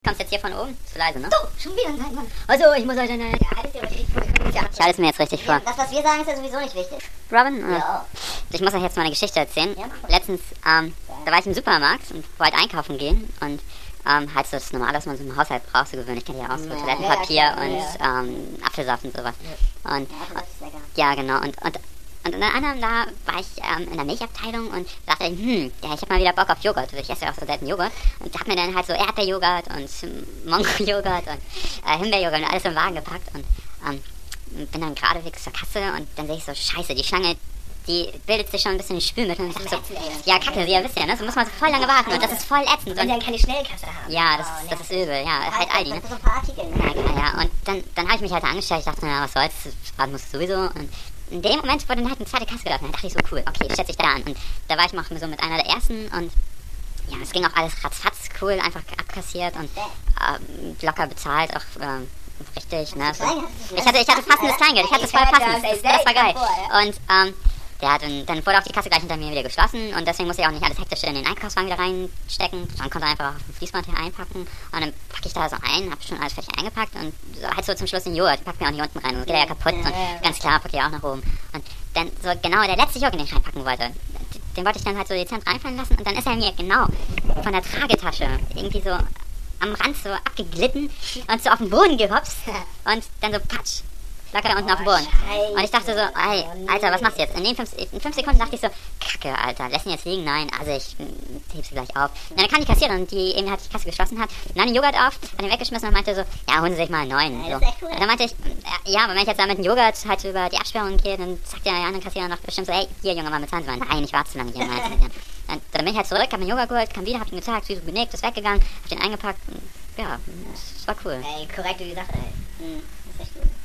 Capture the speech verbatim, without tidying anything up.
Kommst jetzt hier von oben? Zu leise, ne? Du, schon wieder, nein, Mann. Also, ich muss euch eine... Ja, haltet ihr euch richtig vor. Ja, Ich halte es mir jetzt richtig vor. das, was wir sagen, ist ja sowieso nicht wichtig. Robin, äh, Ja. ich muss euch jetzt mal eine Geschichte erzählen. Ja, mach mal. Letztens, ähm, da war ich im Supermarkt und wollte einkaufen gehen und ähm, halt so das Normale, was man so im Haushalt braucht, so gewöhnlich, kennt ihr ja auch, so Ja, Toilettenpapier ja, klar, und ja. ähm, Apfelsaft und sowas. Und Ja, das ist lecker. ja, genau. Und, und, und unter anderem da war ich ähm, in der Milchabteilung und dachte, hm, ja, ich hab mal wieder Bock auf Joghurt. Also ich esse ja auch so selten Joghurt. Und hab mir dann halt so Erdbeerjoghurt und ähm, Mango-Joghurt und äh, Himbeerjoghurt und alles im Wagen gepackt und ähm, bin dann geradewegs zur Kasse und dann sehe ich so, scheiße, die Schlange, die bildet sich schon ein bisschen in Spülmittel. Und ich dachte so, ja, kacke, Sie ja wisst ja, ne? So muss man so voll lange warten und das ist voll ätzend. Und Und dann keine Schnellkasse haben. ja, das, Oh, das ne. ist übel, ja, Ja, halt Aldi, ne? Das sind so ein paar Artikel, ne? Ja, genau, ja. Und dann, dann habe ich mich halt angestellt. Ich dachte, na, was soll's, warten muss sowieso. Und in dem Moment wurde dann halt eine zweite Kasse geöffnet. Dann dachte ich so, cool, okay, schätze ich da an. Und da war ich noch so mit einer der ersten und ja, es ging auch alles ratzfatz, cool, einfach abkassiert und ähm, locker bezahlt, auch ähm, richtig, ne? So. Ich hatte, ich hatte passendes Kleingeld, ich hatte es voll passend, das, das war geil. Und ähm, ja, dann, dann wurde auch die Kasse gleich hinter mir wieder geschlossen und deswegen musste ich auch nicht alles hektisch in den Einkaufswagen wieder reinstecken. Man konnte einfach auf dem Fließband hier einpacken und dann packe ich da so ein, hab schon alles fertig eingepackt und so, halt so zum Schluss den Joghurt, pack mir auch nicht unten rein, sonst geht er ja kaputt und ganz klar, packe ich auch nach oben. Und dann so genau der letzte Joghurt, den ich reinpacken wollte, den wollte ich dann halt so dezent reinfallen lassen und dann ist er mir genau von der Tragetasche irgendwie so am Rand so abgeglitten und so auf den Boden gehopst und dann so patsch. Lag er da unten auf dem Boden. Und ich dachte so, ey, Alter, was machst du jetzt? In den fünf, in fünf Sekunden dachte ich so, Kacke, Alter, lässt ihn jetzt liegen? Nein, also ich mm, heb sie gleich auf. Und dann kam die Kassiererin, die eben halt die Kasse geschlossen hat, nahm den Joghurt auf, hat ihn weggeschmissen und meinte so, ja, holen Sie sich mal einen neuen. Ja, So. das ist echt cool. Und dann meinte ich, ja, aber wenn ich jetzt da mit dem Joghurt halt über die Absperrung gehe, dann sagt der andere Kassierer noch bestimmt so, ey, hier, Junge, mal bezahlen Sie mal. Nein, ich warte zu lange hier. Dann, dann bin ich halt zurück, hab mir Joghurt geholt, kam wieder, hab ihn gezeigt, sie so genickt, ist weggegangen, hab den eingepackt und ja, es war cool. Ey, korrekte Sache, ey. Hm, das ist echt gut.